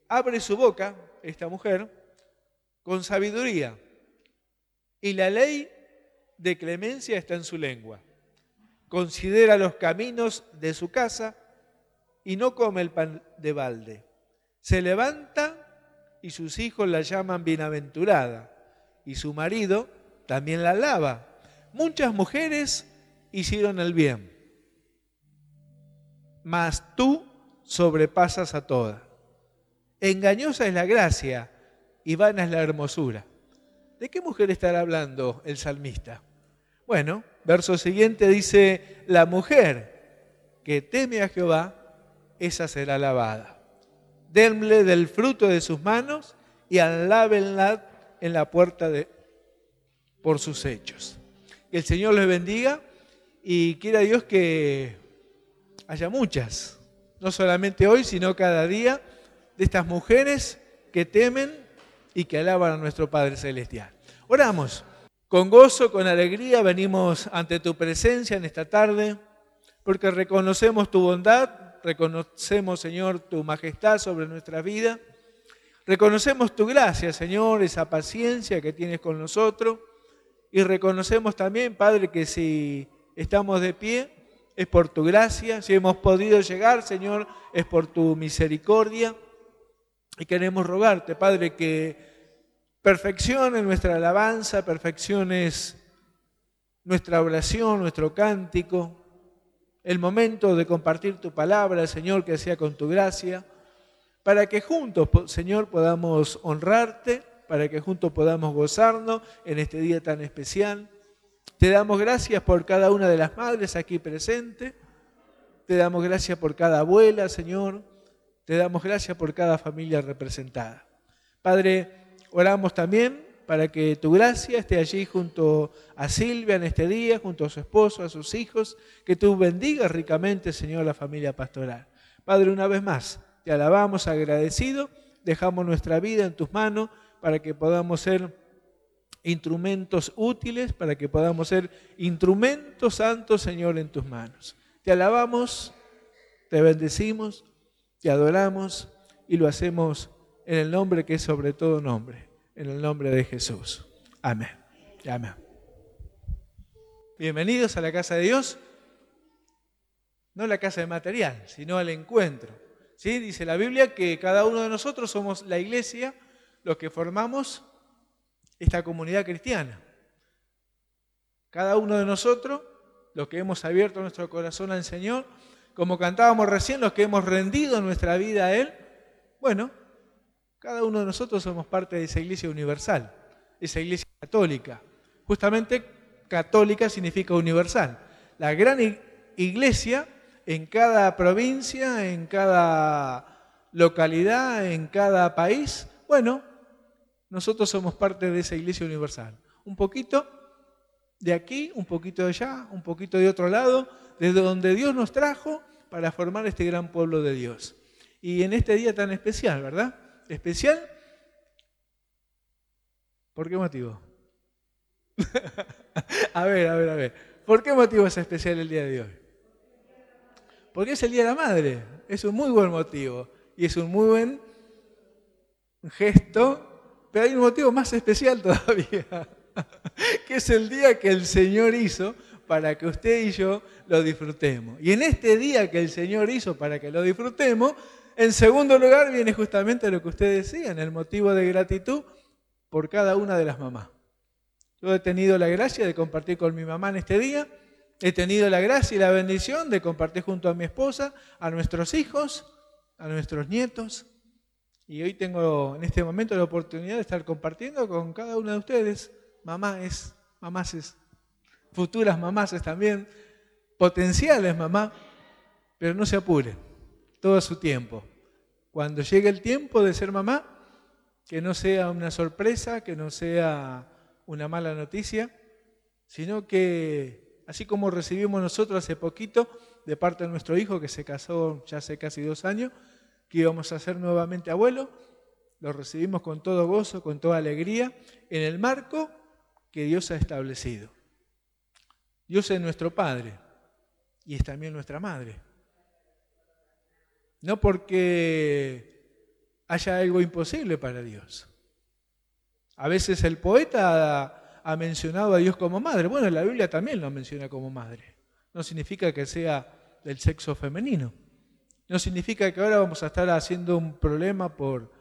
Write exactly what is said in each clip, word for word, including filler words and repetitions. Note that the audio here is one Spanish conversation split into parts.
abre su boca, esta mujer, con sabiduría, y la ley de clemencia está en su lengua. Considera los caminos de su casa y no come el pan de balde. Se levanta y sus hijos la llaman bienaventurada, y su marido también la alaba. Muchas mujeres hicieron el bien, mas tú sobrepasas a todas. Engañosa es la gracia y vana es la hermosura. ¿De qué mujer estará hablando el salmista? Bueno, verso siguiente dice, la mujer que teme a Jehová, esa será alabada. Denle del fruto de sus manos y alábenla en la puerta de, por sus hechos. Que el Señor les bendiga y quiera Dios que haya muchas, no solamente hoy, sino cada día, de estas mujeres que temen y que alaban a nuestro Padre Celestial. Oramos. Con gozo, con alegría, venimos ante tu presencia en esta tarde, porque reconocemos tu bondad, reconocemos, Señor, tu majestad sobre nuestra vida, reconocemos tu gracia, Señor, esa paciencia que tienes con nosotros, y reconocemos también, Padre, que si estamos de pie, es por tu gracia, si hemos podido llegar, Señor, es por tu misericordia, y queremos rogarte, Padre, que perfecciones nuestra alabanza, perfecciones nuestra oración, nuestro cántico, el momento de compartir tu palabra, Señor, que sea con tu gracia, para que juntos, Señor, podamos honrarte, para que juntos podamos gozarnos en este día tan especial. Te damos gracias por cada una de las madres aquí presentes, te damos gracias por cada abuela, Señor, te damos gracias por cada familia representada. Padre, oramos también para que tu gracia esté allí junto a Silvia en este día, junto a su esposo, a sus hijos, que tú bendigas ricamente, Señor, la familia pastoral. Padre, una vez más, te alabamos agradecido, dejamos nuestra vida en tus manos para que podamos ser instrumentos útiles, para que podamos ser instrumentos santos, Señor, en tus manos. Te alabamos, te bendecimos, te adoramos y lo hacemos en el nombre que es sobre todo nombre. En el nombre de Jesús. Amén. Amén. Bienvenidos a la casa de Dios. No la casa de material, sino al encuentro. ¿Sí? Dice la Biblia que cada uno de nosotros somos la iglesia, los que formamos esta comunidad cristiana. Cada uno de nosotros, los que hemos abierto nuestro corazón al Señor, como cantábamos recién, los que hemos rendido nuestra vida a Él, bueno, cada uno de nosotros somos parte de esa iglesia universal, esa iglesia católica. Justamente católica significa universal. La gran iglesia en cada provincia, en cada localidad, en cada país, bueno, nosotros somos parte de esa iglesia universal. Un poquito de aquí, un poquito de allá, un poquito de otro lado, desde donde Dios nos trajo para formar este gran pueblo de Dios. Y en este día tan especial, ¿verdad? ¿Especial? ¿Por qué motivo? a ver, a ver, a ver. ¿Por qué motivo es especial el día de hoy? Porque es el Día de la Madre. Es un muy buen motivo. Y es un muy buen gesto. Pero hay un motivo más especial todavía. que es el día que el Señor hizo para que usted y yo lo disfrutemos. Y en este día que el Señor hizo para que lo disfrutemos, en segundo lugar viene justamente lo que usted decía, el motivo de gratitud por cada una de las mamás. Yo he tenido la gracia de compartir con mi mamá en este día, he tenido la gracia y la bendición de compartir junto a mi esposa, a nuestros hijos, a nuestros nietos, y hoy tengo en este momento la oportunidad de estar compartiendo con cada una de ustedes, mamás, mamases, futuras mamases también, potenciales mamás, pero no se apuren, todo a su tiempo. Cuando llegue el tiempo de ser mamá, que no sea una sorpresa, que no sea una mala noticia, sino que, así como recibimos nosotros hace poquito, de parte de nuestro hijo que se casó ya hace casi dos años, que íbamos a ser nuevamente abuelo, lo recibimos con todo gozo, con toda alegría, en el marco que Dios ha establecido. Dios es nuestro Padre y es también nuestra Madre. No porque haya algo imposible para Dios. A veces el poeta ha, ha mencionado a Dios como madre. Bueno, la Biblia también lo menciona como madre. No significa que sea del sexo femenino. No significa que ahora vamos a estar haciendo un problema por,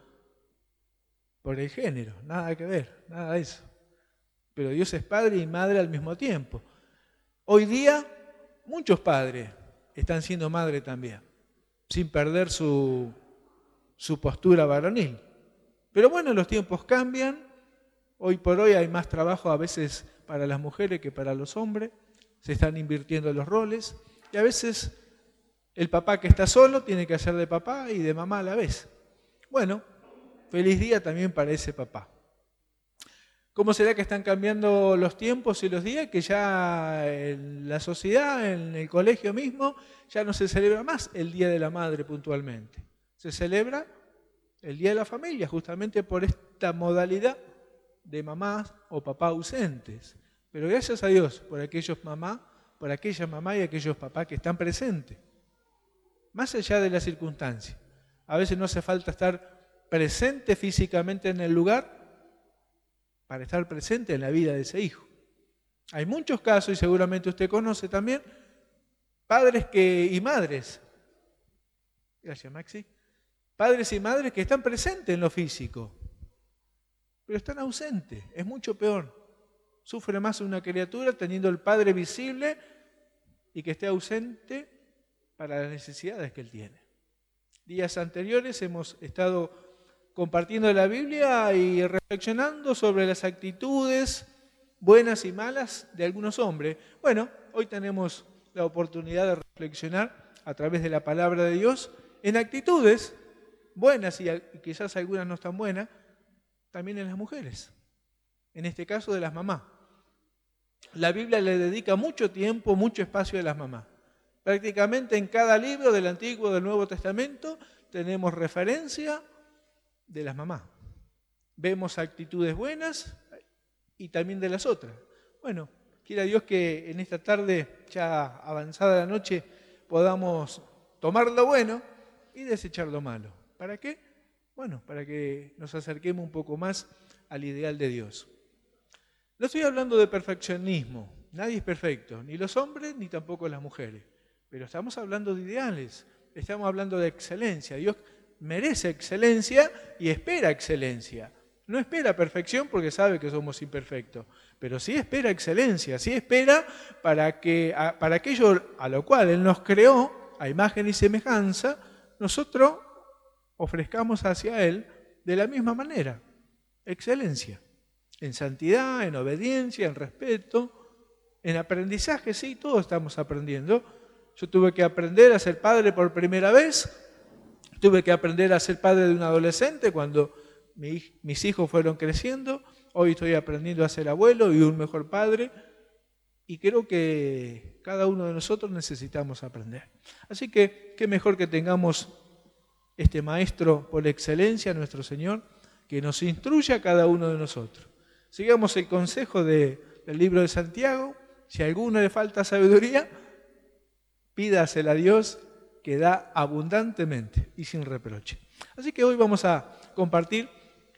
por el género. Nada que ver, nada de eso. Pero Dios es padre y madre al mismo tiempo. Hoy día, muchos padres están siendo madre también, sin perder su, su postura varonil. Pero bueno, los tiempos cambian. Hoy por hoy hay más trabajo a veces para las mujeres que para los hombres. Se están invirtiendo los roles. Y a veces el papá que está solo tiene que hacer de papá y de mamá a la vez. Bueno, feliz día también para ese papá. ¿Cómo será que están cambiando los tiempos y los días? Que ya en la sociedad, en el colegio mismo, ya no se celebra más el Día de la Madre puntualmente. Se celebra el Día de la Familia, justamente por esta modalidad de mamás o papá ausentes. Pero gracias a Dios por aquellos mamás, por aquella mamá y aquellos papás que están presentes. Más allá de la circunstancia. A veces no hace falta estar presente físicamente en el lugar para estar presente en la vida de ese hijo. Hay muchos casos, y seguramente usted conoce también, padres que, y madres, gracias Maxi, padres y madres que están presentes en lo físico, pero están ausentes, es mucho peor. Sufre más una criatura teniendo el padre visible y que esté ausente para las necesidades que él tiene. Días anteriores hemos estado compartiendo la Biblia y reflexionando sobre las actitudes buenas y malas de algunos hombres. Bueno, hoy tenemos la oportunidad de reflexionar a través de la palabra de Dios en actitudes buenas y quizás algunas no tan buenas, también en las mujeres, en este caso de las mamás. La Biblia le dedica mucho tiempo, mucho espacio a las mamás. Prácticamente en cada libro del Antiguo y del Nuevo Testamento tenemos referencia de las mamás. Vemos actitudes buenas y también de las otras. Bueno, quiera Dios que en esta tarde, ya avanzada la noche, podamos tomar lo bueno y desechar lo malo. ¿Para qué? Bueno, para que nos acerquemos un poco más al ideal de Dios. No estoy hablando de perfeccionismo. Nadie es perfecto, ni los hombres ni tampoco las mujeres. Pero estamos hablando de ideales, estamos hablando de excelencia. Dios merece excelencia y espera excelencia. No espera perfección porque sabe que somos imperfectos, pero sí espera excelencia, sí espera para que a, para aquello a lo cual Él nos creó, a imagen y semejanza, nosotros ofrezcamos hacia Él de la misma manera, excelencia, en santidad, en obediencia, en respeto, en aprendizaje, sí, todos estamos aprendiendo. Yo tuve que aprender a ser padre por primera vez. Tuve que aprender a ser padre de un adolescente cuando mi, mis hijos fueron creciendo. Hoy estoy aprendiendo a ser abuelo y un mejor padre. Y creo que cada uno de nosotros necesitamos aprender. Así que, qué mejor que tengamos este maestro por excelencia, nuestro Señor, que nos instruya a cada uno de nosotros. Sigamos el consejo de, del libro de Santiago. Si a alguno le falta sabiduría, pídasela a Dios, que da abundantemente y sin reproche. Así que hoy vamos a compartir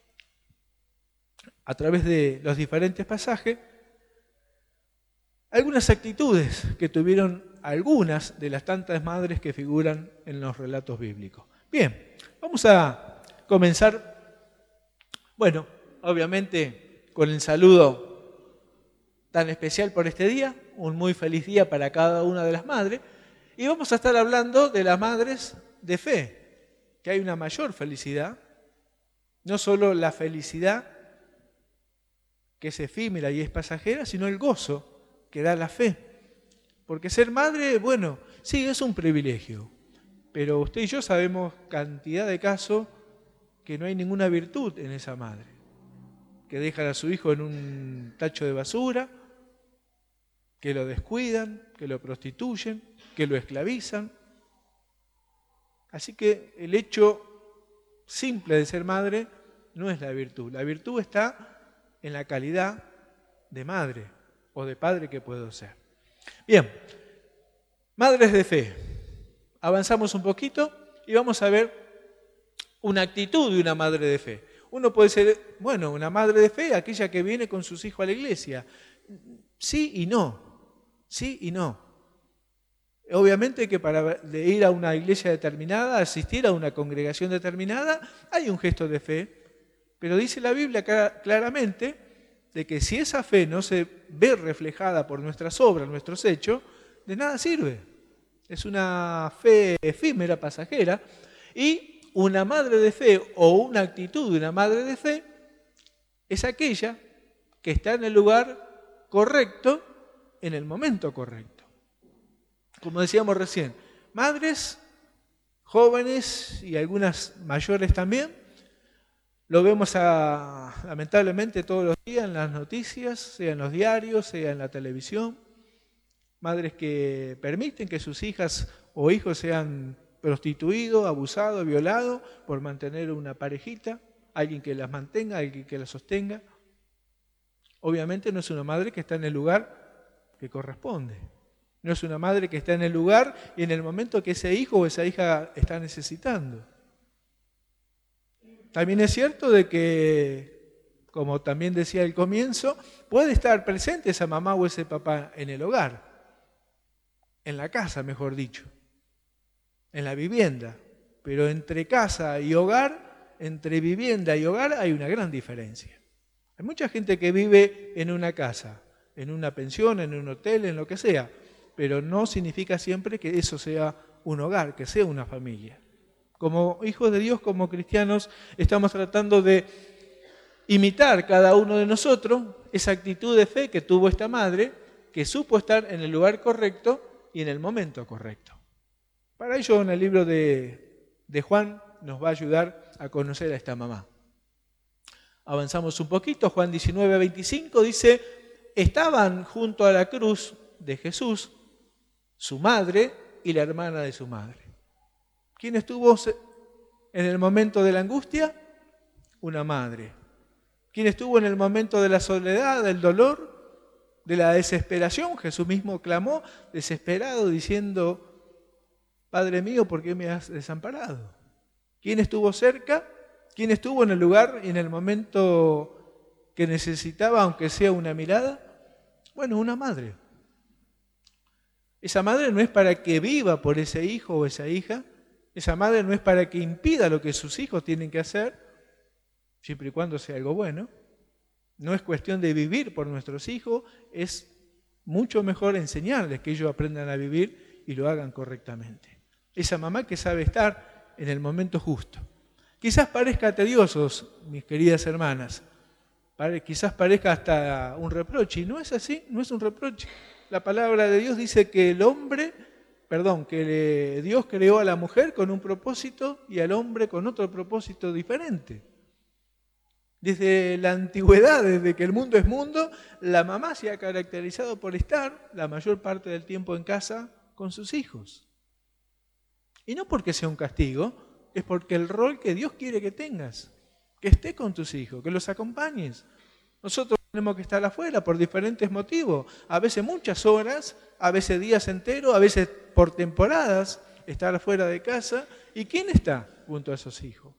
a través de los diferentes pasajes algunas actitudes que tuvieron algunas de las tantas madres que figuran en los relatos bíblicos. Bien, vamos a comenzar, bueno, obviamente con el saludo tan especial por este día, un muy feliz día para cada una de las madres. Y vamos a estar hablando de las madres de fe, que hay una mayor felicidad, no solo la felicidad que es efímera y es pasajera, sino el gozo que da la fe. Porque ser madre, bueno, sí, es un privilegio, pero usted y yo sabemos cantidad de casos que no hay ninguna virtud en esa madre, que dejan a su hijo en un tacho de basura, que lo descuidan, que lo prostituyen, que lo esclavizan. Así que el hecho simple de ser madre no es la virtud. La virtud está en la calidad de madre o de padre que puedo ser. Bien, madres de fe. Avanzamos un poquito y vamos a ver una actitud de una madre de fe. Uno puede ser, bueno, una madre de fe, aquella que viene con sus hijos a la iglesia. Sí y no, sí y no. Obviamente que para ir a una iglesia determinada, asistir a una congregación determinada, hay un gesto de fe, pero dice la Biblia claramente de que si esa fe no se ve reflejada por nuestras obras, nuestros hechos, de nada sirve. Es una fe efímera, pasajera, y una madre de fe o una actitud de una madre de fe es aquella que está en el lugar correcto, en el momento correcto. Como decíamos recién, madres, jóvenes y algunas mayores también, lo vemos a, lamentablemente todos los días en las noticias, sea en los diarios, sea en la televisión, madres que permiten que sus hijas o hijos sean prostituidos, abusados, violados por mantener una parejita, alguien que las mantenga, alguien que las sostenga. Obviamente no es una madre que está en el lugar que corresponde. No es una madre que está en el lugar y en el momento que ese hijo o esa hija está necesitando. También es cierto de que, como también decía al comienzo, puede estar presente esa mamá o ese papá en el hogar, en la casa, mejor dicho, en la vivienda. Pero entre casa y hogar, entre vivienda y hogar hay una gran diferencia. Hay mucha gente que vive en una casa, en una pensión, en un hotel, en lo que sea, pero no significa siempre que eso sea un hogar, que sea una familia. Como hijos de Dios, como cristianos, estamos tratando de imitar cada uno de nosotros esa actitud de fe que tuvo esta madre, que supo estar en el lugar correcto y en el momento correcto. Para ello, en el libro de, de Juan nos va a ayudar a conocer a esta mamá. Avanzamos un poquito, Juan diecinueve, veinticinco dice, estaban junto a la cruz de Jesús, su madre y la hermana de su madre. ¿Quién estuvo en el momento de la angustia? Una madre. ¿Quién estuvo en el momento de la soledad, del dolor, de la desesperación? Jesús mismo clamó desesperado diciendo, Padre mío, ¿por qué me has desamparado? ¿Quién estuvo cerca? ¿Quién estuvo en el lugar y en el momento que necesitaba, aunque sea una mirada? Bueno, una madre. Esa madre no es para que viva por ese hijo o esa hija. Esa madre no es para que impida lo que sus hijos tienen que hacer, siempre y cuando sea algo bueno. No es cuestión de vivir por nuestros hijos, es mucho mejor enseñarles que ellos aprendan a vivir y lo hagan correctamente. Esa mamá que sabe estar en el momento justo. Quizás parezca tediosos, mis queridas hermanas, quizás parezca hasta un reproche, y no es así, no es un reproche. La palabra de Dios dice que el hombre, perdón, que Dios creó a la mujer con un propósito y al hombre con otro propósito diferente. Desde la antigüedad, desde que el mundo es mundo, la mamá se ha caracterizado por estar la mayor parte del tiempo en casa con sus hijos. Y no porque sea un castigo, es porque el rol que Dios quiere que tengas, que estés con tus hijos, que los acompañes. Nosotros tenemos que estar afuera por diferentes motivos, a veces muchas horas, a veces días enteros, a veces por temporadas, estar afuera de casa. ¿Y quién está junto a esos hijos?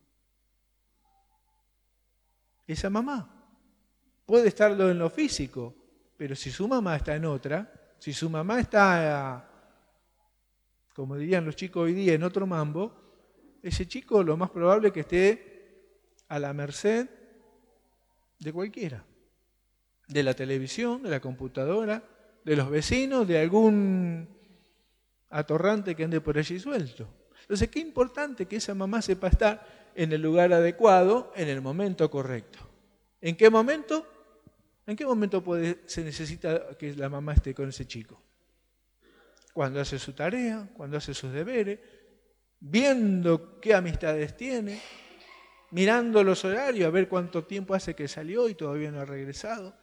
Esa mamá. Puede estarlo en lo físico, pero si su mamá está en otra, si su mamá está, como dirían los chicos hoy día, en otro mambo, ese chico lo más probable es que esté a la merced de cualquiera. De la televisión, de la computadora, de los vecinos, de algún atorrante que ande por allí suelto. Entonces, qué importante que esa mamá sepa estar en el lugar adecuado, en el momento correcto. ¿En qué momento? ¿En qué momento puede, se necesita que la mamá esté con ese chico? Cuando hace su tarea, cuando hace sus deberes, viendo qué amistades tiene, mirando los horarios, a ver cuánto tiempo hace que salió y todavía no ha regresado.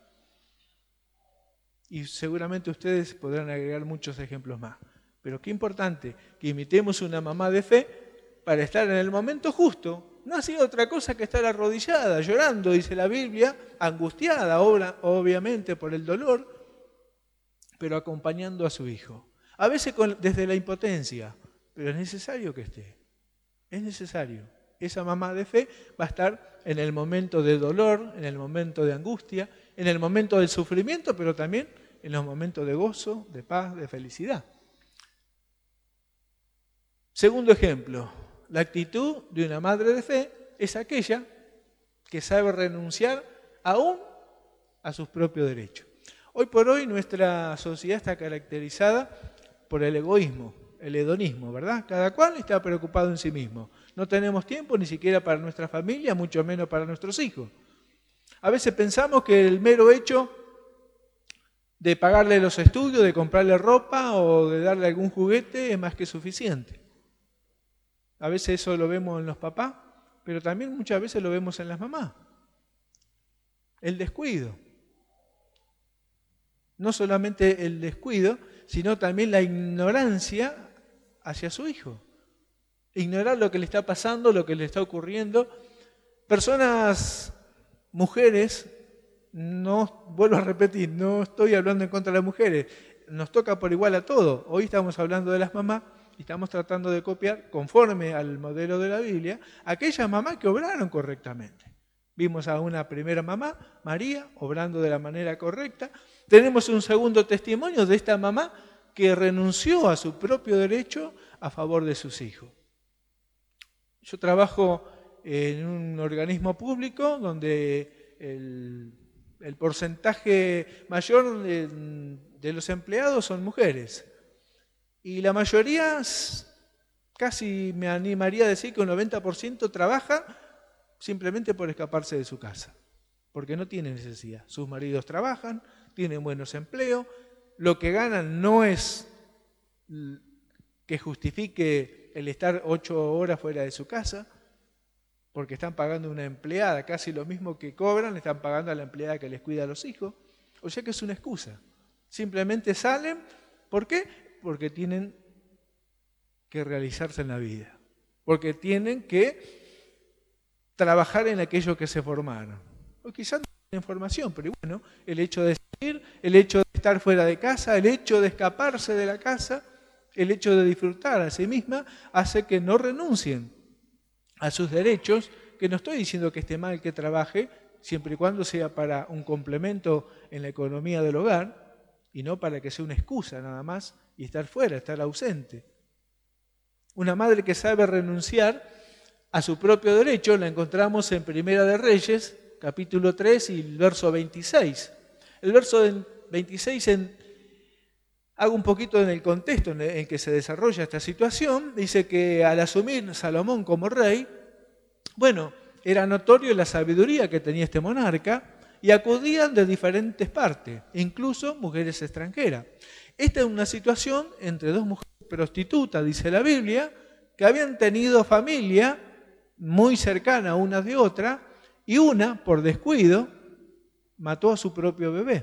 Y seguramente ustedes podrán agregar muchos ejemplos más. Pero qué importante que imitemos una mamá de fe para estar en el momento justo. No ha sido otra cosa que estar arrodillada, llorando, dice la Biblia, angustiada, obviamente, por el dolor, pero acompañando a su hijo. A veces con, desde la impotencia, pero es necesario que esté. Es necesario. Esa mamá de fe va a estar en el momento de dolor, en el momento de angustia, en el momento del sufrimiento, pero también en los momentos de gozo, de paz, de felicidad. Segundo ejemplo, la actitud de una madre de fe es aquella que sabe renunciar aún a sus propios derechos. Hoy por hoy nuestra sociedad está caracterizada por el egoísmo, el hedonismo, ¿verdad? Cada cual está preocupado en sí mismo. No tenemos tiempo ni siquiera para nuestra familia, mucho menos para nuestros hijos. A veces pensamos que el mero hecho de pagarle los estudios, de comprarle ropa o de darle algún juguete es más que suficiente. A veces eso lo vemos en los papás, pero también muchas veces lo vemos en las mamás. El descuido. No solamente el descuido, sino también la ignorancia hacia su hijo. Ignorar lo que le está pasando, lo que le está ocurriendo. Personas, mujeres, no, vuelvo a repetir, no estoy hablando en contra de las mujeres, nos toca por igual a todo. Hoy estamos hablando de las mamás y estamos tratando de copiar, conforme al modelo de la Biblia, aquellas mamás que obraron correctamente. Vimos a una primera mamá, María, obrando de la manera correcta. Tenemos un segundo testimonio de esta mamá que renunció a su propio derecho a favor de sus hijos. Yo trabajo en un organismo público donde el, el porcentaje mayor de, de los empleados son mujeres. Y la mayoría, casi me animaría a decir que un noventa por ciento trabaja simplemente por escaparse de su casa, porque no tienen necesidad. Sus maridos trabajan, tienen buenos empleos, lo que ganan no es que justifique el estar ocho horas fuera de su casa, porque están pagando a una empleada, casi lo mismo que cobran, le están pagando a la empleada que les cuida a los hijos. O sea que es una excusa. Simplemente salen, ¿por qué? Porque tienen que realizarse en la vida, porque tienen que trabajar en aquello que se formaron. O quizás no tienen formación, pero bueno, el hecho de salir, el hecho de estar fuera de casa, el hecho de escaparse de la casa, el hecho de disfrutar a sí misma, hace que no renuncien a sus derechos, que no estoy diciendo que esté mal que trabaje, siempre y cuando sea para un complemento en la economía del hogar, y no para que sea una excusa nada más y estar fuera, estar ausente. Una madre que sabe renunciar a su propio derecho la encontramos en Primera de Reyes, capítulo tres y el verso veintiséis. El verso veintiséis, en, hago un poquito en el contexto en el que se desarrolla esta situación, dice que al asumir Salomón como rey, bueno, era notorio la sabiduría que tenía este monarca y acudían de diferentes partes, incluso mujeres extranjeras. Esta es una situación entre dos mujeres prostitutas, dice la Biblia, que habían tenido familia muy cercana una de otra, y una, por descuido, mató a su propio bebé.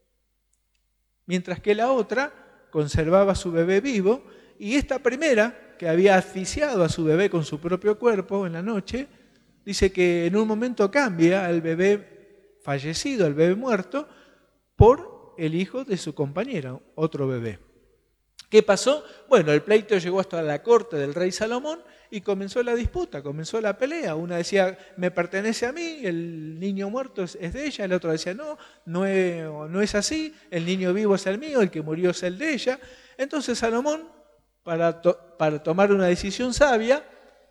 Mientras que la otra conservaba a su bebé vivo, y esta primera, que había asfixiado a su bebé con su propio cuerpo en la noche, dice que en un momento cambia al bebé fallecido, al bebé muerto, por el hijo de su compañera, otro bebé. ¿Qué pasó? Bueno, el pleito llegó hasta la corte del rey Salomón y comenzó la disputa, comenzó la pelea. Una decía, me pertenece a mí, el niño muerto es de ella. El otro decía, no, no es, no es así, el niño vivo es el mío, el que murió es el de ella. Entonces Salomón, para, to- para tomar una decisión sabia,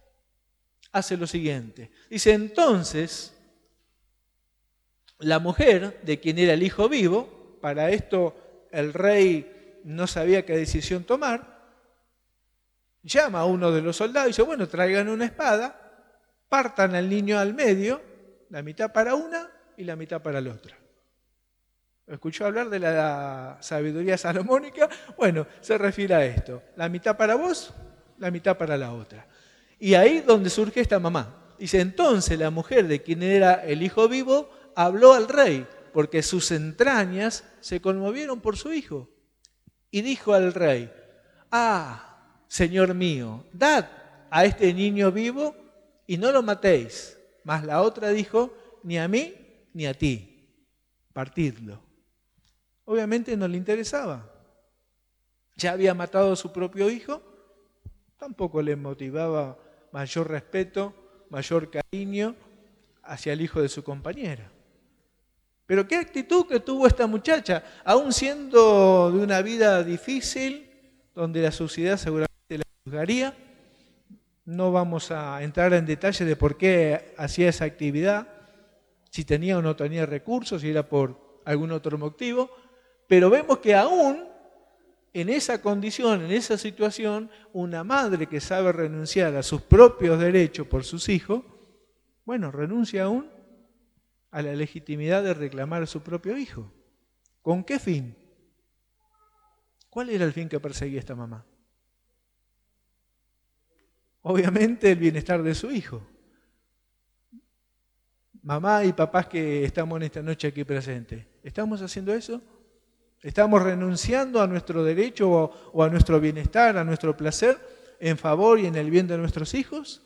hace lo siguiente. Dice, entonces, la mujer de quien era el hijo vivo, para esto el rey no sabía qué decisión tomar, llama a uno de los soldados y dice, bueno, traigan una espada, partan al niño al medio, la mitad para una y la mitad para la otra. ¿Escuchó hablar de la sabiduría salomónica? Bueno, se refiere a esto, la mitad para vos, la mitad para la otra. Y ahí donde surge esta mamá. Dice, entonces la mujer de quien era el hijo vivo habló al rey, porque sus entrañas se conmovieron por su hijo. Y dijo al rey, ah, señor mío, dad a este niño vivo y no lo matéis. Mas la otra dijo, ni a mí ni a ti, partidlo. Obviamente no le interesaba. Ya había matado a su propio hijo, tampoco le motivaba mayor respeto mayor cariño hacia el hijo de su compañera. Pero qué actitud que tuvo esta muchacha, aún siendo de una vida difícil, donde la sociedad seguramente la juzgaría. No vamos a entrar en detalle de por qué hacía esa actividad, si tenía o no tenía recursos, si era por algún otro motivo, pero vemos que aún en esa condición, en esa situación, una madre que sabe renunciar a sus propios derechos por sus hijos, bueno, renuncia aún a la legitimidad de reclamar a su propio hijo. ¿Con qué fin? ¿Cuál era el fin que perseguía esta mamá? Obviamente el bienestar de su hijo. Mamá y papás que estamos en esta noche aquí presentes, ¿estamos haciendo eso? ¿Estamos renunciando a nuestro derecho o, o a nuestro bienestar, a nuestro placer, en favor y en el bien de nuestros hijos?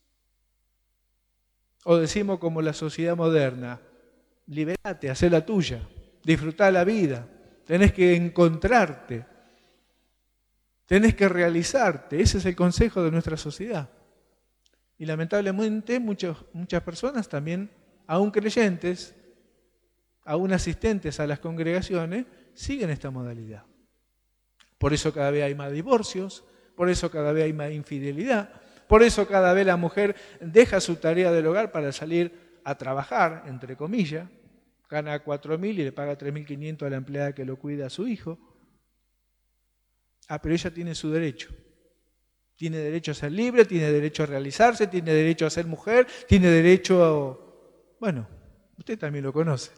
¿O decimos como la sociedad moderna, liberate, hacé la tuya, disfrutá la vida, tenés que encontrarte, tenés que realizarte? Ese es el consejo de nuestra sociedad. Y lamentablemente muchos, muchas personas también, aún creyentes, aún asistentes a las congregaciones, siguen esta modalidad. Por eso cada vez hay más divorcios, por eso cada vez hay más infidelidad, por eso cada vez la mujer deja su tarea del hogar para salir a trabajar, entre comillas, gana cuatro mil y le paga tres mil quinientos a la empleada que lo cuida a su hijo. Ah, pero ella tiene su derecho. Tiene derecho a ser libre, tiene derecho a realizarse, tiene derecho a ser mujer, tiene derecho a... Bueno, usted también lo conoce.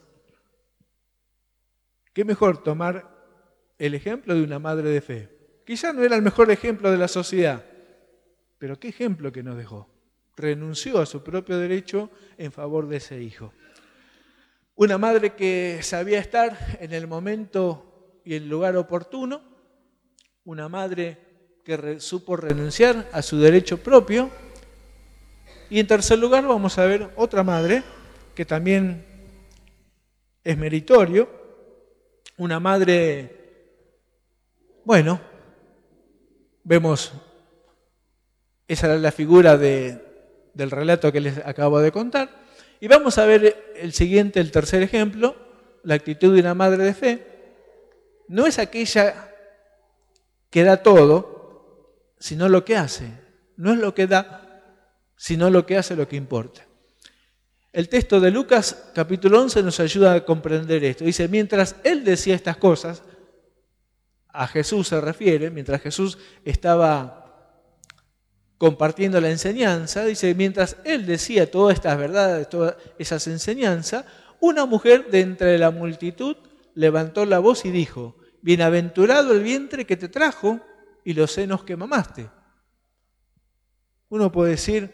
¿Qué mejor tomar el ejemplo de una madre de fe? Quizá no era el mejor ejemplo de la sociedad, pero qué ejemplo que nos dejó. Renunció a su propio derecho en favor de ese hijo. Una madre que sabía estar en el momento y el lugar oportuno, una madre que re, supo renunciar a su derecho propio. Y en tercer lugar vamos a ver otra madre que también es meritorio, una madre, bueno, vemos, esa era la figura de, del relato que les acabo de contar, y vamos a ver el siguiente, el tercer ejemplo, la actitud de una madre de fe. No es aquella que da todo, sino lo que hace. No es lo que da, sino lo que hace lo que importa. El texto de Lucas capítulo once nos ayuda a comprender esto. Dice, mientras él decía estas cosas, a Jesús se refiere, mientras Jesús estaba compartiendo la enseñanza, dice, mientras él decía todas estas verdades, todas esas enseñanzas, una mujer de entre la multitud levantó la voz y dijo, bienaventurado el vientre que te trajo y los senos que mamaste. Uno puede decir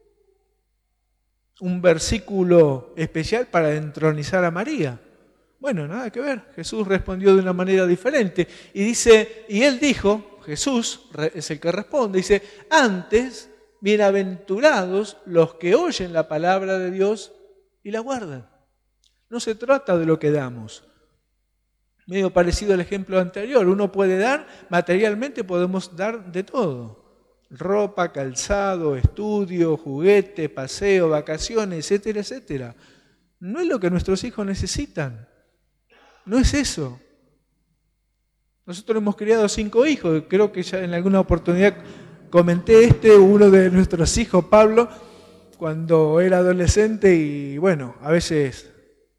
un versículo especial para entronizar a María. Bueno, nada que ver. Jesús respondió de una manera diferente. Y dice, y él dijo, Jesús es el que responde, dice, antes, bienaventurados los que oyen la palabra de Dios y la guardan. No se trata de lo que damos. Medio parecido al ejemplo anterior. Uno puede dar, materialmente podemos dar de todo. Ropa, calzado, estudio, juguete, paseo, vacaciones, etcétera, etcétera. No es lo que nuestros hijos necesitan. No es eso. Nosotros hemos criado cinco hijos. Creo que ya en alguna oportunidad comenté este, uno de nuestros hijos, Pablo, cuando era adolescente y bueno, a veces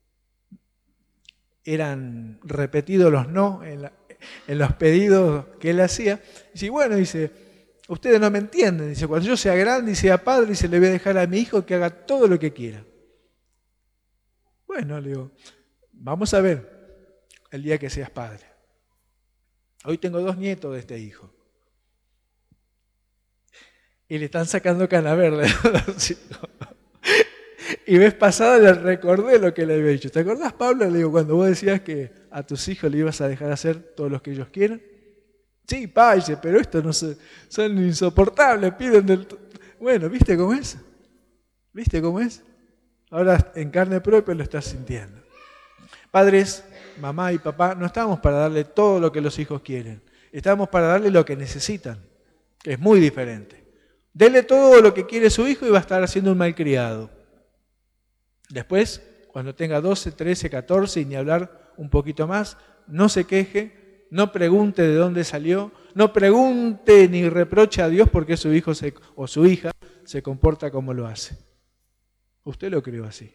eran repetidos los no en, la, en los pedidos que él hacía. Y bueno, dice, ustedes no me entienden. Dice, cuando yo sea grande y sea padre, dice, le voy a dejar a mi hijo que haga todo lo que quiera. Bueno, le digo, vamos a ver el día que seas padre. Hoy tengo dos nietos de este hijo. Y le están sacando cana verde a los hijos. Y vez pasada le recordé lo que le había dicho. ¿Te acordás, Pablo? Le digo, cuando vos decías que a tus hijos le ibas a dejar hacer todo lo que ellos quieren. Sí, pa, dice, pero estos no se, son insoportables, piden del... Bueno, ¿viste cómo es? ¿Viste cómo es? Ahora en carne propia lo estás sintiendo. Padres, mamá y papá, no estamos para darle todo lo que los hijos quieren. Estamos para darle lo que necesitan, que es muy diferente. Dele todo lo que quiere su hijo y va a estar haciendo un malcriado. Después, cuando tenga doce, trece, catorce y ni hablar un poquito más, no se queje, no pregunte de dónde salió, no pregunte ni reproche a Dios porque su hijo se, o su hija se comporta como lo hace. Usted lo creó así.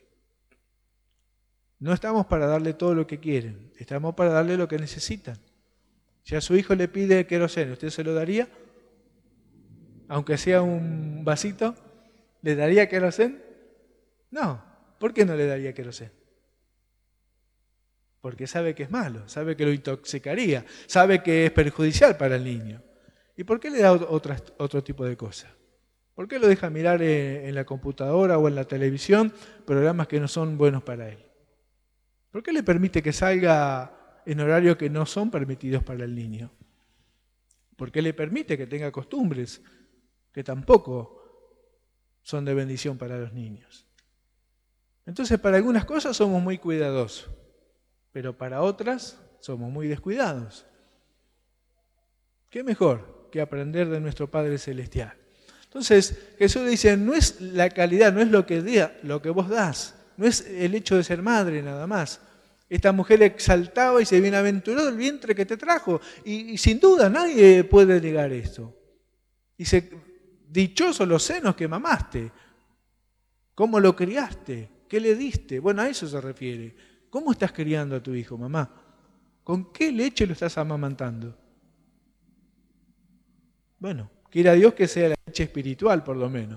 No estamos para darle todo lo que quieren, estamos para darle lo que necesitan. Si a su hijo le pide queroseno, ¿usted se lo daría? Aunque sea un vasito, ¿le daría queroseno? No. ¿Por qué no le daría queroseno? Porque sabe que es malo, sabe que lo intoxicaría, sabe que es perjudicial para el niño. ¿Y por qué le da otra, otro tipo de cosas? ¿Por qué lo deja mirar en la computadora o en la televisión programas que no son buenos para él? ¿Por qué le permite que salga en horarios que no son permitidos para el niño? ¿Por qué le permite que tenga costumbres que tampoco son de bendición para los niños? Entonces, para algunas cosas somos muy cuidadosos, pero para otras somos muy descuidados. ¿Qué mejor que aprender de nuestro Padre Celestial? Entonces, Jesús dice, no es la calidad, no es lo que, da, lo que vos das, no es el hecho de ser madre nada más. Esta mujer exaltaba y se bienaventuró el vientre que te trajo, y, y sin duda nadie puede negar esto. Dice, dichosos los senos que mamaste, cómo lo criaste, ¿qué le diste? Bueno, a eso se refiere. ¿Cómo estás criando a tu hijo, mamá? ¿Con qué leche lo estás amamantando? Bueno, quiera Dios que sea la leche espiritual, por lo menos.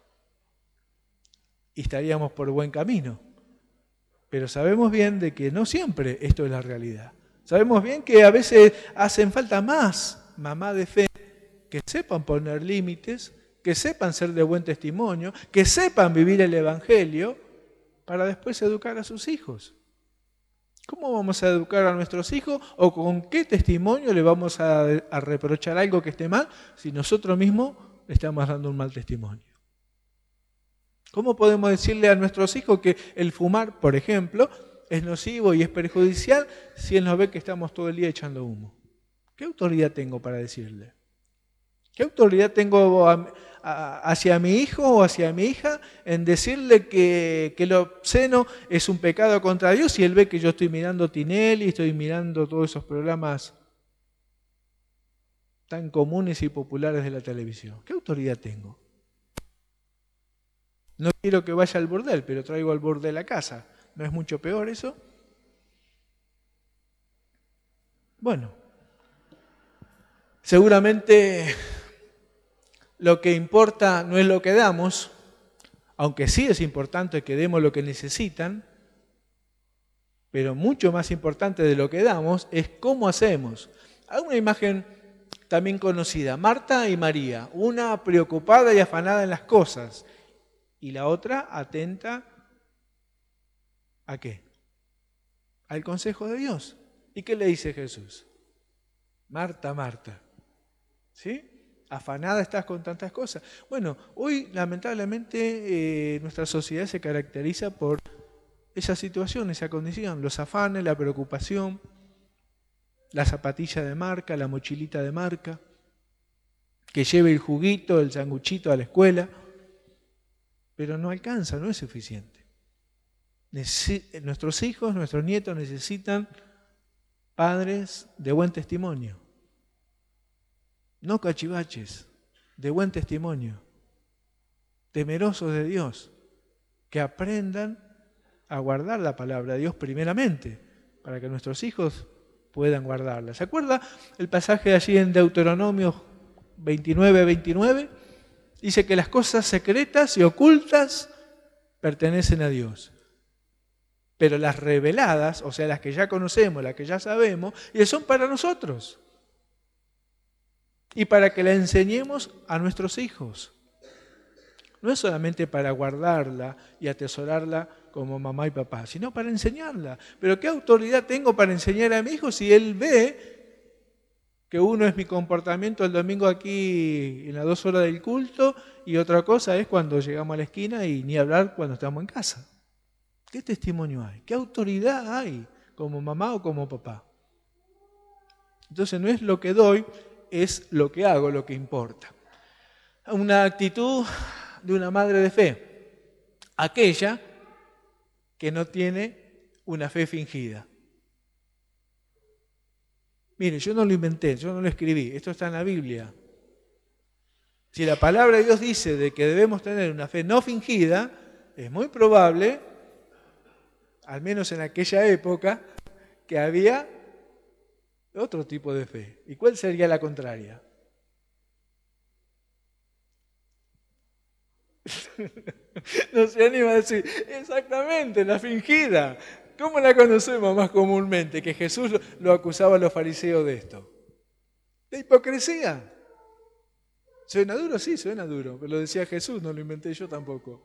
Y estaríamos por buen camino. Pero sabemos bien de que no siempre esto es la realidad. Sabemos bien que a veces hacen falta más mamá de fe que sepan poner límites, que sepan ser de buen testimonio, que sepan vivir el Evangelio, para después educar a sus hijos. ¿Cómo vamos a educar a nuestros hijos o con qué testimonio le vamos a, a reprochar algo que esté mal si nosotros mismos le estamos dando un mal testimonio? ¿Cómo podemos decirle a nuestros hijos que el fumar, por ejemplo, es nocivo y es perjudicial si él nos ve que estamos todo el día echando humo? ¿Qué autoridad tengo para decirle? ¿Qué autoridad tengo a, a, hacia mi hijo o hacia mi hija en decirle que, que lo obsceno es un pecado contra Dios y él ve que yo estoy mirando Tinelli y estoy mirando todos esos programas tan comunes y populares de la televisión? ¿Qué autoridad tengo? No quiero que vaya al burdel, pero traigo al burdel a casa. ¿No es mucho peor eso? Bueno, seguramente lo que importa no es lo que damos, aunque sí es importante que demos lo que necesitan, pero mucho más importante de lo que damos es cómo hacemos. Hay una imagen también conocida, Marta y María, una preocupada y afanada en las cosas, y la otra atenta ¿a qué? Al consejo de Dios. ¿Y qué le dice Jesús? Marta, Marta, ¿sí? Afanada estás con tantas cosas. Bueno, hoy lamentablemente eh, nuestra sociedad se caracteriza por esa situación, esa condición, los afanes, la preocupación, la zapatilla de marca, la mochilita de marca, que lleve el juguito, el sanguchito a la escuela, pero no alcanza, no es suficiente. Necesi- nuestros hijos, nuestros nietos necesitan padres de buen testimonio, no cachivaches, de buen testimonio, temerosos de Dios, que aprendan a guardar la palabra de Dios primeramente, para que nuestros hijos puedan guardarla. ¿Se acuerda el pasaje allí en Deuteronomio veintinueve, veintinueve? Dice que las cosas secretas y ocultas pertenecen a Dios, pero las reveladas, o sea, las que ya conocemos, las que ya sabemos, son para nosotros. Y para que la enseñemos a nuestros hijos. No es solamente para guardarla y atesorarla como mamá y papá, sino para enseñarla. Pero ¿qué autoridad tengo para enseñar a mi hijo si él ve que uno es mi comportamiento el domingo aquí en las dos horas del culto y otra cosa es cuando llegamos a la esquina y ni hablar cuando estamos en casa? ¿Qué testimonio hay? ¿Qué autoridad hay como mamá o como papá? Entonces no es lo que doy, es lo que hago lo que importa. una actitud de una madre de fe, aquella que no tiene una fe fingida. Mire, yo no lo inventé, yo no lo escribí, esto está en la Biblia. Si la palabra de Dios dice de que debemos tener una fe no fingida, es muy probable, al menos en aquella época, que había otro tipo de fe. ¿Y cuál sería la contraria? No se anima a decir, exactamente, la fingida. ¿Cómo la conocemos más comúnmente? Que Jesús lo acusaba a los fariseos de esto. De hipocresía. ¿Suena duro? Sí, suena duro. Pero lo decía Jesús, no lo inventé yo tampoco.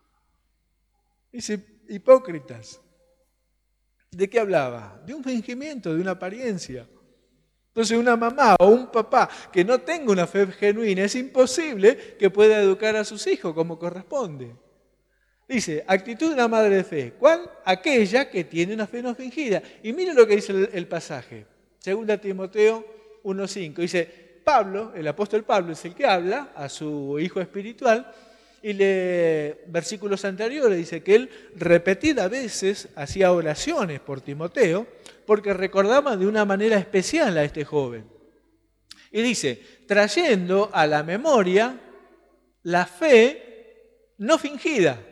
Dice, hipócritas. ¿De qué hablaba? De un fingimiento, de una apariencia. Entonces una mamá o un papá que no tenga una fe genuina, es imposible que pueda educar a sus hijos como corresponde. Dice, actitud de una madre de fe. ¿Cuál? Aquella que tiene una fe no fingida. Y mire lo que dice el, el pasaje. Segunda Timoteo uno cinco. Dice, Pablo, el apóstol Pablo es el que habla a su hijo espiritual, y le, versículos anteriores dice que él repetidas veces hacía oraciones por Timoteo, porque recordaba de una manera especial a este joven. Y dice, trayendo a la memoria la fe no fingida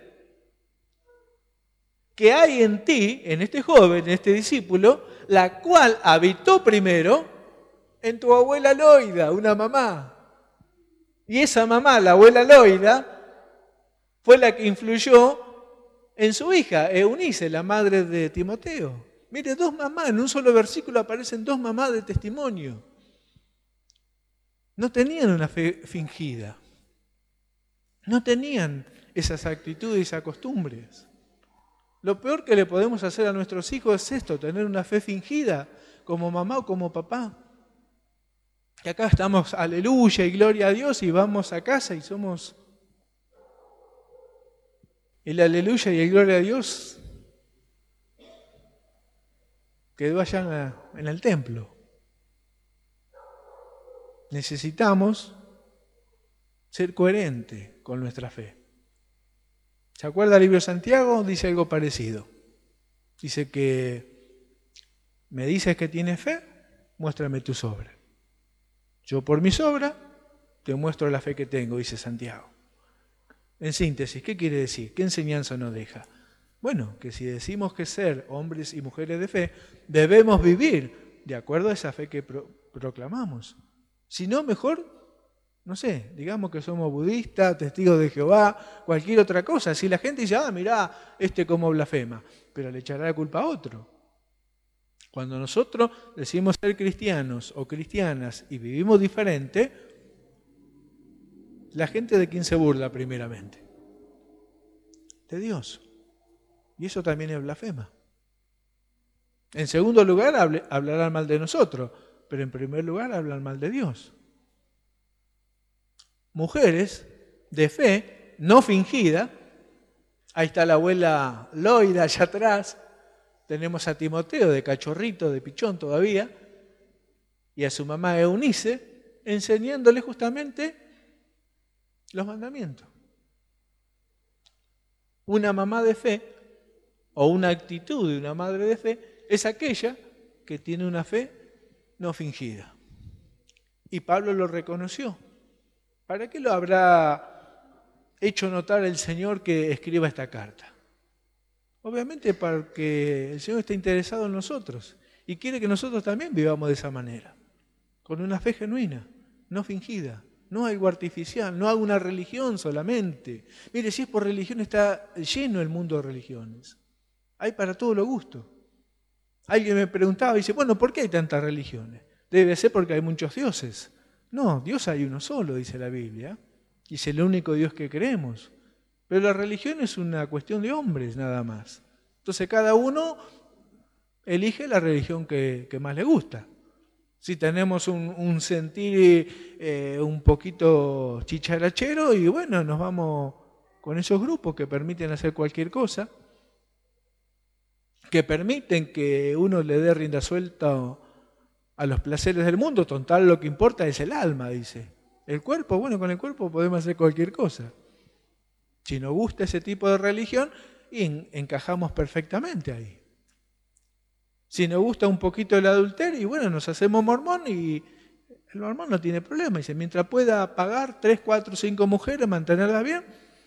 que hay en ti, en este joven, en este discípulo, la cual habitó primero en tu abuela Loida, una mamá. Y esa mamá, la abuela Loida, fue la que influyó en su hija, Eunice, la madre de Timoteo. Mire, dos mamás, en un solo versículo aparecen dos mamás de testimonio. No tenían una fe fingida. No tenían esas actitudes y esas costumbres. Lo peor que le podemos hacer a nuestros hijos es esto, tener una fe fingida como mamá o como papá. Que acá estamos, aleluya y gloria a Dios, y vamos a casa y somos... El aleluya y el gloria a Dios quedó allá en, la, en el templo. Necesitamos ser coherentes con nuestra fe. ¿Se acuerda el libro de Santiago? Dice algo parecido. Dice que me dices que tienes fe, muéstrame tus obras. Yo por mis obras te muestro la fe que tengo, dice Santiago. En síntesis, ¿qué quiere decir? ¿Qué enseñanza nos deja? Bueno, que si decimos que ser hombres y mujeres de fe, debemos vivir de acuerdo a esa fe que pro- proclamamos. Si no, mejor, no sé, digamos que somos budistas, testigos de Jehová, cualquier otra cosa. Si la gente dice, ah, mirá, este como blasfema, pero le echará la culpa a otro. Cuando nosotros decimos ser cristianos o cristianas y vivimos diferente, la gente de quién se burla primeramente, de Dios. Y eso también es blasfema. En segundo lugar, hablarán mal de nosotros, pero en primer lugar hablan mal de Dios. Mujeres de fe, no fingida. Ahí está la abuela Loida allá atrás. Tenemos a Timoteo de cachorrito, de pichón todavía, y a su mamá Eunice, enseñándole justamente los mandamientos. Una mamá de fe o una actitud de una madre de fe es aquella que tiene una fe no fingida. Y Pablo lo reconoció. ¿Para qué lo habrá hecho notar el Señor que escriba esta carta? Obviamente porque el Señor está interesado en nosotros y quiere que nosotros también vivamos de esa manera, con una fe genuina, no fingida. No algo artificial, no hago una religión solamente. Mire, si es por religión está lleno el mundo de religiones. Hay para todo lo gusto. Alguien me preguntaba y dice, bueno, ¿por qué hay tantas religiones? Debe ser porque hay muchos dioses. No, Dios hay uno solo, dice la Biblia. Y es el único Dios que creemos. Pero la religión es una cuestión de hombres nada más. Entonces cada uno elige la religión que, que más le gusta. Si tenemos un, un sentir eh, un poquito chicharachero y bueno, nos vamos con esos grupos que permiten hacer cualquier cosa, que permiten que uno le dé rienda suelta a los placeres del mundo, total lo que importa es el alma, dice. El cuerpo, bueno, con el cuerpo podemos hacer cualquier cosa. Si nos gusta ese tipo de religión, y encajamos perfectamente ahí. Si nos gusta un poquito el adulterio, y bueno, nos hacemos mormón y el mormón no tiene problema. Dice, mientras pueda pagar tres, cuatro, cinco mujeres, mantenerlas bien,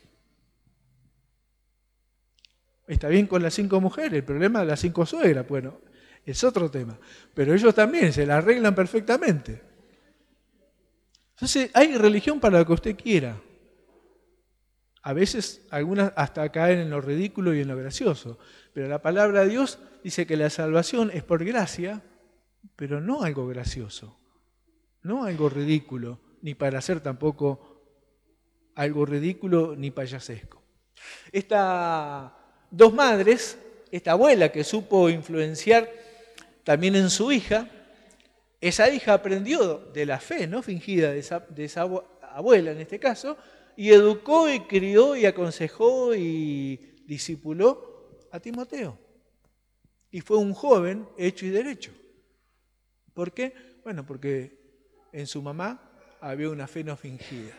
está bien con las cinco mujeres. El problema de las cinco suegras, bueno, es otro tema. Pero ellos también se la arreglan perfectamente. Entonces, hay religión para lo que usted quiera. A veces algunas hasta caen en lo ridículo y en lo gracioso. Pero la palabra de Dios dice que la salvación es por gracia, pero no algo gracioso, no algo ridículo, ni para hacer tampoco algo ridículo ni payasesco. Estas dos madres, esta abuela que supo influenciar también en su hija, esa hija aprendió de la fe no fingida de esa, de esa abuela en este caso, y educó y crió y aconsejó y discipuló a Timoteo. Y fue un joven hecho y derecho. ¿Por qué? Bueno, porque en su mamá había una fe no fingida.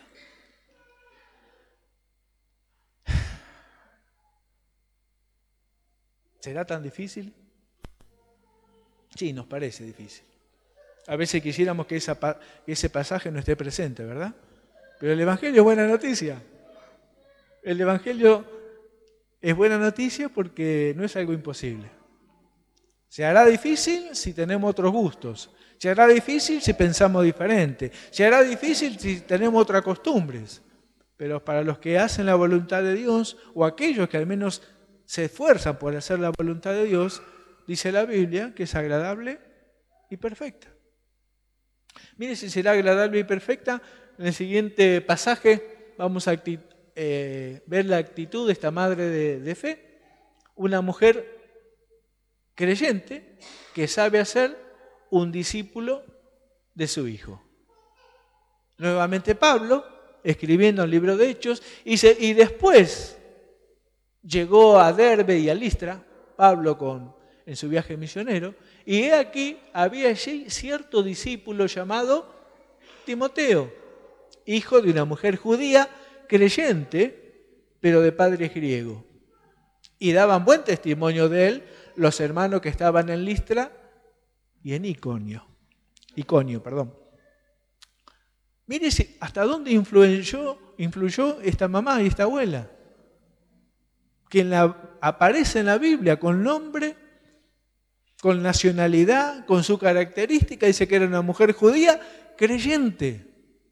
¿Será tan difícil? Sí, nos parece difícil. A veces quisiéramos que, esa, que ese pasaje no esté presente, ¿verdad? Pero el Evangelio es buena noticia. El Evangelio es buena noticia porque no es algo imposible. Se hará difícil si tenemos otros gustos. Se hará difícil si pensamos diferente. Se hará difícil si tenemos otras costumbres. Pero para los que hacen la voluntad de Dios, o aquellos que al menos se esfuerzan por hacer la voluntad de Dios, dice la Biblia que es agradable y perfecta. Mire si será agradable y perfecta. En el siguiente pasaje vamos a eh, ver la actitud de esta madre de, de fe. Una mujer creyente que sabe hacer un discípulo de su hijo. Nuevamente Pablo, escribiendo el libro de Hechos, dice, y después llegó a Derbe y a Listra, Pablo con, en su viaje misionero, y he aquí había allí cierto discípulo llamado Timoteo, hijo de una mujer judía, creyente, pero de padre griego. Y daban buen testimonio de él los hermanos que estaban en Listra y en Iconio. Iconio, perdón. Mire hasta dónde influyó, influyó esta mamá y esta abuela, que en la, aparece en la Biblia con nombre, con nacionalidad, con su característica, dice que era una mujer judía creyente,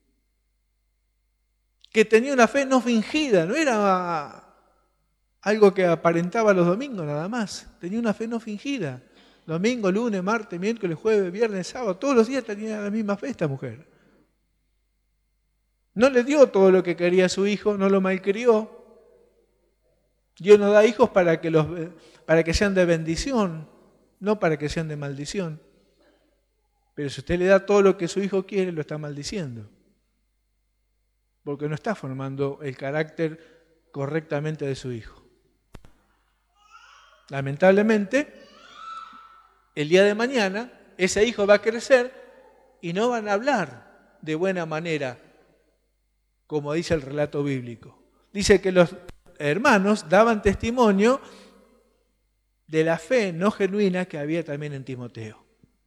que tenía una fe no fingida, no era algo que aparentaba los domingos nada más, tenía una fe no fingida. Domingo, lunes, martes, miércoles, jueves, viernes, sábado, todos los días tenía la misma fe esta mujer. No le dio todo lo que quería a su hijo, no lo malcrió. Dios nos da hijos para que, los, para que sean de bendición, no para que sean de maldición. Pero si usted le da todo lo que su hijo quiere, lo está maldiciendo. Porque no está formando el carácter correctamente de su hijo. Lamentablemente, el día de mañana, ese hijo va a crecer y no van a hablar de buena manera, como dice el relato bíblico. Dice que los hermanos daban testimonio de la fe no genuina que había también en Timoteo.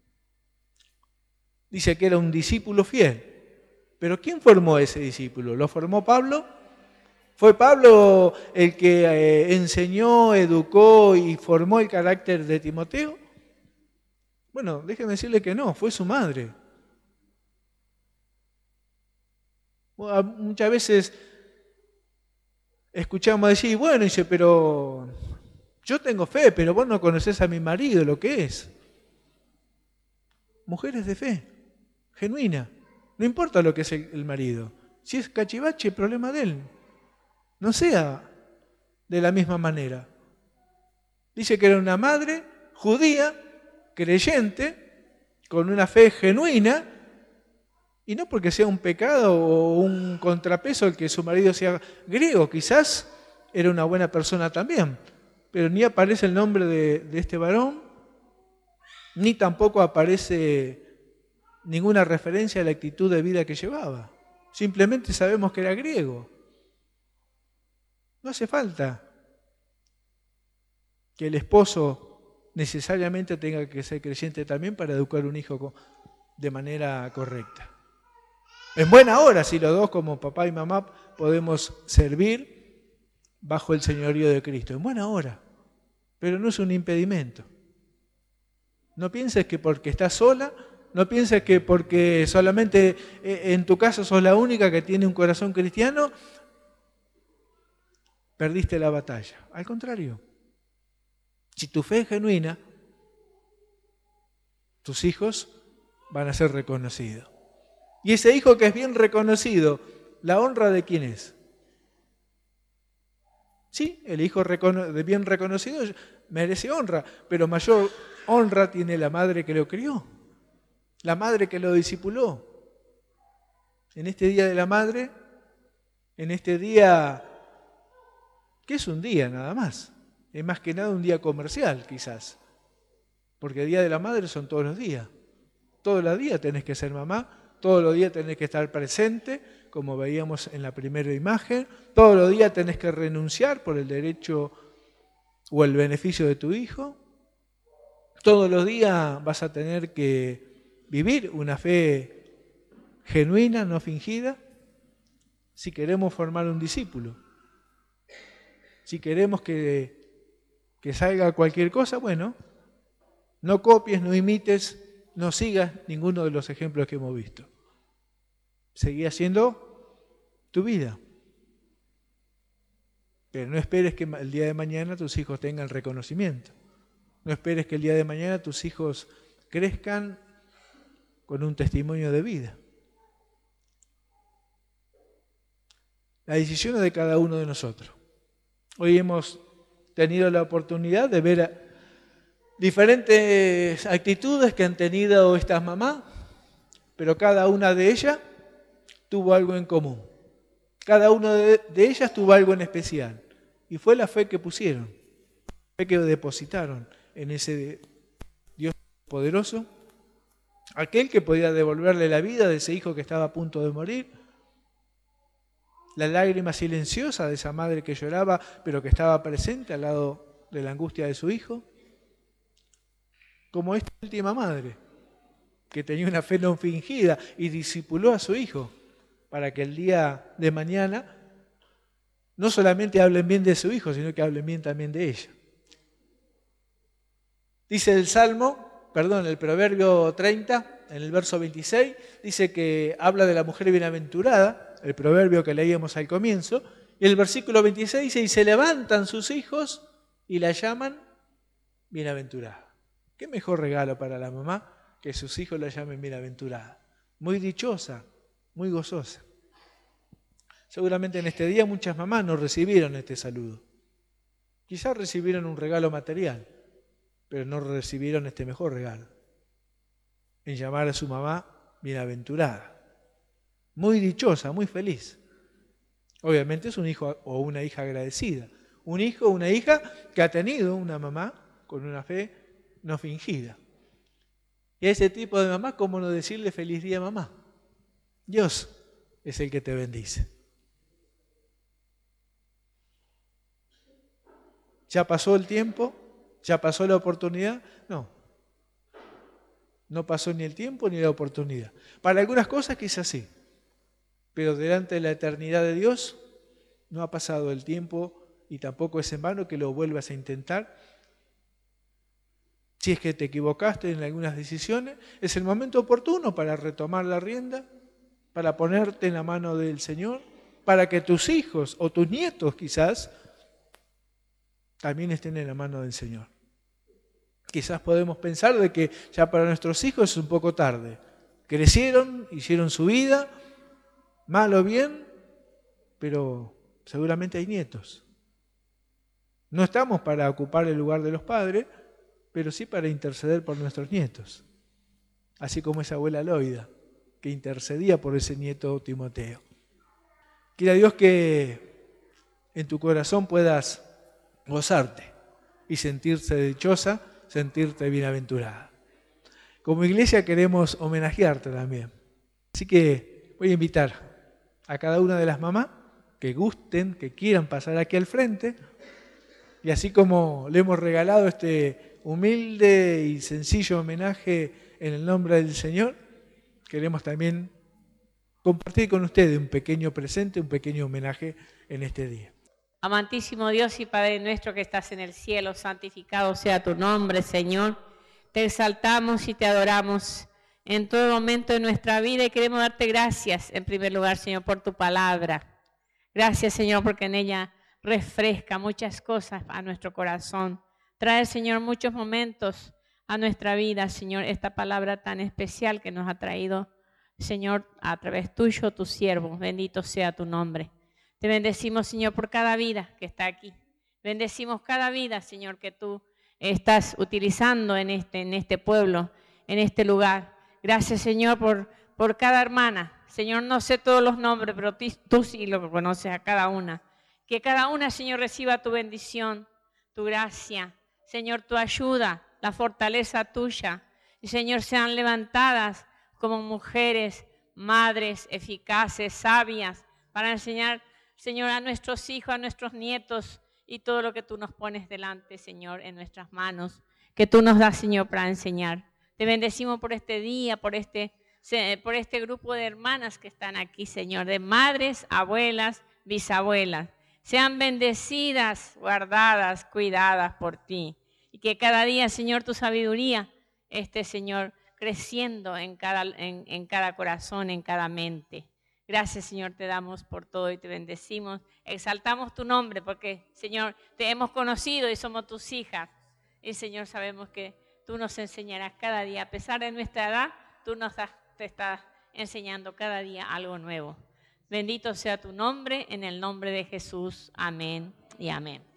Dice que era un discípulo fiel. Pero ¿quién formó ese discípulo? ¿Lo formó Pablo? ¿Fue Pablo el que eh, enseñó, educó y formó el carácter de Timoteo? Bueno, déjeme decirle que no, fue su madre. Muchas veces escuchamos decir, bueno, dice, pero yo tengo fe, pero vos no conocés a mi marido, lo que es. Mujeres de fe, genuina. No importa lo que es el, el marido. Si es cachivache, problema de él. No sea de la misma manera. Dice que era una madre judía, creyente, con una fe genuina, y no porque sea un pecado o un contrapeso el que su marido sea griego, quizás era una buena persona también, pero ni aparece el nombre de, de este varón, ni tampoco aparece ninguna referencia a la actitud de vida que llevaba. Simplemente sabemos que era griego. No hace falta que el esposo necesariamente tenga que ser creyente también para educar un hijo de manera correcta. En buena hora, si los dos como papá y mamá podemos servir bajo el señorío de Cristo. En buena hora, pero no es un impedimento. No pienses que porque estás sola, no pienses que porque solamente en tu casa sos la única que tiene un corazón cristiano, perdiste la batalla. Al contrario, si tu fe es genuina, tus hijos van a ser reconocidos. Y ese hijo que es bien reconocido, ¿la honra de quién es? Sí, el hijo de bien reconocido merece honra, pero mayor honra tiene la madre que lo crió, la madre que lo discipuló. En este Día de la Madre, en este día, que es un día nada más, es más que nada un día comercial quizás, porque el Día de la Madre son todos los días. Todos los días tenés que ser mamá, todos los días tenés que estar presente, como veíamos en la primera imagen. Todos los días tenés que renunciar por el derecho o el beneficio de tu hijo. Todos los días vas a tener que vivir una fe genuina, no fingida, si queremos formar un discípulo. Si queremos que, que salga cualquier cosa, bueno, no copies, no imites, no sigas ninguno de los ejemplos que hemos visto. Seguí haciendo tu vida. Pero no esperes que el día de mañana tus hijos tengan reconocimiento. No esperes que el día de mañana tus hijos crezcan con un testimonio de vida. La decisión es de cada uno de nosotros. Hoy hemos tenido la oportunidad de ver diferentes actitudes que han tenido estas mamás, pero cada una de ellas tuvo algo en común. Cada una de ellas tuvo algo en especial. Y fue la fe que pusieron, la fe que depositaron en ese Dios poderoso, aquel que podía devolverle la vida de ese hijo que estaba a punto de morir, la lágrima silenciosa de esa madre que lloraba, pero que estaba presente al lado de la angustia de su hijo, como esta última madre, que tenía una fe no fingida y discipuló a su hijo, para que el día de mañana no solamente hablen bien de su hijo, sino que hablen bien también de ella. Dice el Salmo, perdón, el Proverbio treinta, en el verso veintiséis, dice que habla de la mujer bienaventurada, el proverbio que leíamos al comienzo, y el versículo veintiséis dice, y se levantan sus hijos y la llaman bienaventurada. ¿Qué mejor regalo para la mamá que sus hijos la llamen bienaventurada? Muy dichosa, muy gozosa. Seguramente en este día muchas mamás no recibieron este saludo. Quizás recibieron un regalo material, pero no recibieron este mejor regalo, en llamar a su mamá bienaventurada. Muy dichosa, muy feliz. Obviamente es un hijo o una hija agradecida. Un hijo o una hija que ha tenido una mamá con una fe no fingida. Y a ese tipo de mamá, ¿cómo no decirle feliz día mamá? Dios es el que te bendice. ¿Ya pasó el tiempo? ¿Ya pasó la oportunidad? No. No pasó ni el tiempo ni la oportunidad. Para algunas cosas quizás sí, pero delante de la eternidad de Dios no ha pasado el tiempo y tampoco es en vano que lo vuelvas a intentar. Si es que te equivocaste en algunas decisiones, es el momento oportuno para retomar la rienda, para ponerte en la mano del Señor, para que tus hijos o tus nietos quizás también estén en la mano del Señor. Quizás podemos pensar de que ya para nuestros hijos es un poco tarde. Crecieron, hicieron su vida, mal o bien, pero seguramente hay nietos. No estamos para ocupar el lugar de los padres, pero sí para interceder por nuestros nietos. Así como esa abuela Loida, que intercedía por ese nieto Timoteo. Quiera Dios que en tu corazón puedas gozarte y sentirse dichosa, sentirte bienaventurada. Como iglesia queremos homenajearte también. Así que voy a invitar a cada una de las mamás que gusten, que quieran pasar aquí al frente. Y así como le hemos regalado este humilde y sencillo homenaje en el nombre del Señor, queremos también compartir con ustedes un pequeño presente, un pequeño homenaje en este día. Amantísimo Dios y Padre nuestro que estás en el cielo, santificado sea tu nombre, Señor. Te exaltamos y te adoramos en todo momento de nuestra vida y queremos darte gracias, en primer lugar, Señor, por tu palabra. Gracias, Señor, porque en ella refresca muchas cosas a nuestro corazón. Trae, Señor, muchos momentos a nuestra vida, Señor, esta palabra tan especial que nos ha traído, Señor, a través tuyo, tu siervo. Bendito sea tu nombre. Te bendecimos, Señor, por cada vida que está aquí. Bendecimos cada vida, Señor, que tú estás utilizando en este, en este pueblo, en este lugar. Gracias, Señor, por, por cada hermana. Señor, no sé todos los nombres, pero tú, tú sí lo conoces a cada una. Que cada una, Señor, reciba tu bendición, tu gracia. Señor, tu ayuda, la fortaleza tuya. Y, Señor, sean levantadas como mujeres, madres eficaces, sabias, para enseñar, Señor, a nuestros hijos, a nuestros nietos y todo lo que tú nos pones delante, Señor, en nuestras manos, que tú nos das, Señor, para enseñar. Te bendecimos por este día, por este, por este grupo de hermanas que están aquí, Señor, de madres, abuelas, bisabuelas. Sean bendecidas, guardadas, cuidadas por ti. Y que cada día, Señor, tu sabiduría esté, Señor, creciendo en cada, en, en cada corazón, en cada mente. Gracias, Señor, te damos por todo y te bendecimos. Exaltamos tu nombre porque, Señor, te hemos conocido y somos tus hijas. Y, Señor, sabemos que tú nos enseñarás cada día. A pesar de nuestra edad, tú nos das, te estás enseñando cada día algo nuevo. Bendito sea tu nombre, en el nombre de Jesús. Amén y amén.